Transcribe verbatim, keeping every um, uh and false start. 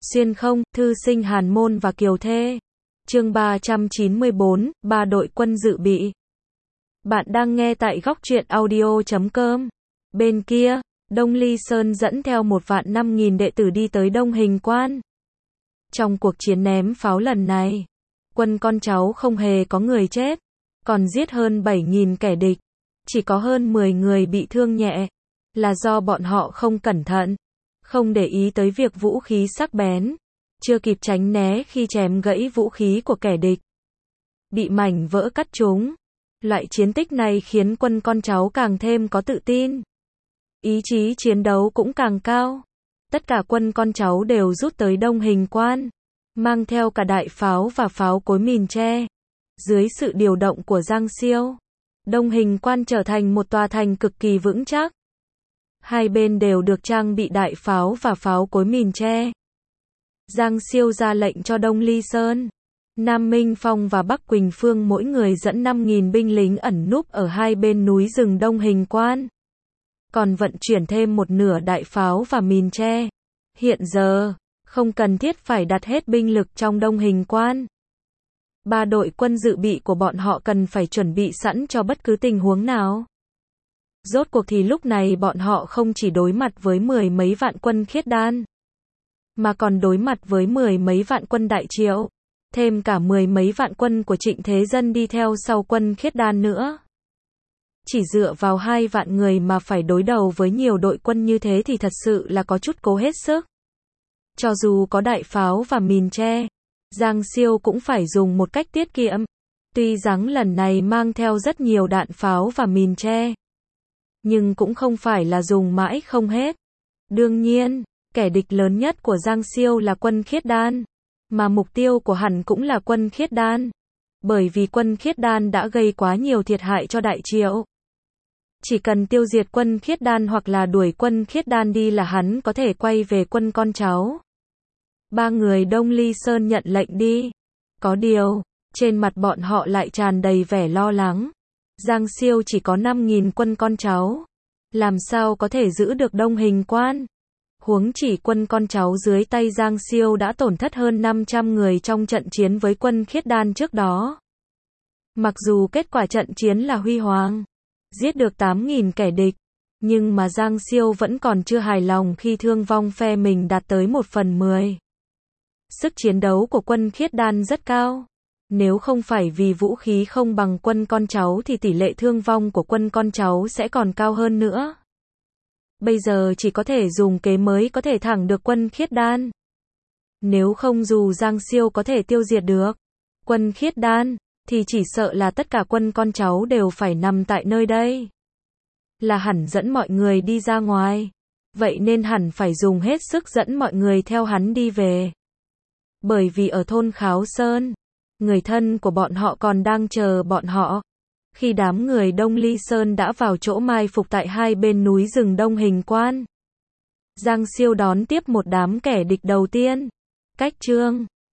Xuyên không, thư sinh Hàn Môn và Kiều Thê. Chương ba trăm chín mươi bốn, ba đội quân dự bị. Bạn đang nghe tại góc truyện audio chấm com. Bên kia, Đông Ly Sơn dẫn theo một vạn năm nghìn đệ tử đi tới Đông Hình Quan. Trong cuộc chiến ném pháo lần này, quân con cháu không hề có người chết, còn giết hơn bảy nghìn kẻ địch. Chỉ có hơn mười người bị thương nhẹ, là do bọn họ không cẩn thận, không để ý tới việc vũ khí sắc bén, chưa kịp tránh né khi chém gãy vũ khí của kẻ địch, bị mảnh vỡ cắt trúng. Loại chiến tích này khiến quân con cháu càng thêm có tự tin, ý chí chiến đấu cũng càng cao. Tất cả quân con cháu đều rút tới Đông Hình Quan, mang theo cả đại pháo và pháo cối mìn tre. Dưới sự điều động của Giang Siêu, Đông Hình Quan trở thành một tòa thành cực kỳ vững chắc. Hai bên đều được trang bị đại pháo và pháo cối mìn tre. Giang Siêu ra lệnh cho Đông Ly Sơn, Nam Minh Phong và Bắc Quỳnh Phương mỗi người dẫn năm nghìn binh lính ẩn núp ở hai bên núi rừng Đông Hình Quan, còn vận chuyển thêm một nửa đại pháo và mìn tre. Hiện giờ, không cần thiết phải đặt hết binh lực trong Đông Hình Quan. Ba đội quân dự bị của bọn họ cần phải chuẩn bị sẵn cho bất cứ tình huống nào. Rốt cuộc thì lúc này bọn họ không chỉ đối mặt với mười mấy vạn quân Khiết Đan, mà còn đối mặt với mười mấy vạn quân Đại Triệu, thêm cả mười mấy vạn quân của Trịnh Thế Dân đi theo sau quân Khiết Đan nữa. Chỉ dựa vào hai vạn người mà phải đối đầu với nhiều đội quân như thế thì thật sự là có chút cố hết sức. Cho dù có đại pháo và mìn tre, Giang Siêu cũng phải dùng một cách tiết kiệm. Tuy rằng lần này mang theo rất nhiều đạn pháo và mìn tre, nhưng cũng không phải là dùng mãi không hết. Đương nhiên, kẻ địch lớn nhất của Giang Siêu là quân Khiết Đan, mà mục tiêu của hắn cũng là quân Khiết Đan, bởi vì quân Khiết Đan đã gây quá nhiều thiệt hại cho Đại Triệu. Chỉ cần tiêu diệt quân Khiết Đan hoặc là đuổi quân Khiết Đan đi là hắn có thể quay về quân con cháu. Ba người Đông Ly Sơn nhận lệnh đi. Có điều, trên mặt bọn họ lại tràn đầy vẻ lo lắng. Giang Siêu chỉ có năm nghìn quân con cháu, làm sao có thể giữ được Đông Hình Quan? Huống chỉ quân con cháu dưới tay Giang Siêu đã tổn thất hơn năm trăm người trong trận chiến với quân Khiết Đan trước đó. Mặc dù kết quả trận chiến là huy hoàng, giết được tám nghìn kẻ địch, nhưng mà Giang Siêu vẫn còn chưa hài lòng khi thương vong phe mình đạt tới một phần mười. Sức chiến đấu của quân Khiết Đan rất cao. Nếu không phải vì vũ khí không bằng quân con cháu thì tỷ lệ thương vong của quân con cháu sẽ còn cao hơn nữa. Bây giờ chỉ có thể dùng kế mới có thể thẳng được quân Khiết Đan. Nếu không dù Giang Siêu có thể tiêu diệt được quân Khiết Đan, thì chỉ sợ là tất cả quân con cháu đều phải nằm tại nơi đây. Là hẳn dẫn mọi người đi ra ngoài. Vậy nên hẳn phải dùng hết sức dẫn mọi người theo hắn đi về. Bởi vì ở thôn Kháo Sơn, người thân của bọn họ còn đang chờ bọn họ. Khi đám người Đông Ly Sơn đã vào chỗ mai phục tại hai bên núi rừng Đông Hình Quan, Giang Siêu đón tiếp một đám kẻ địch đầu tiên. Cách chương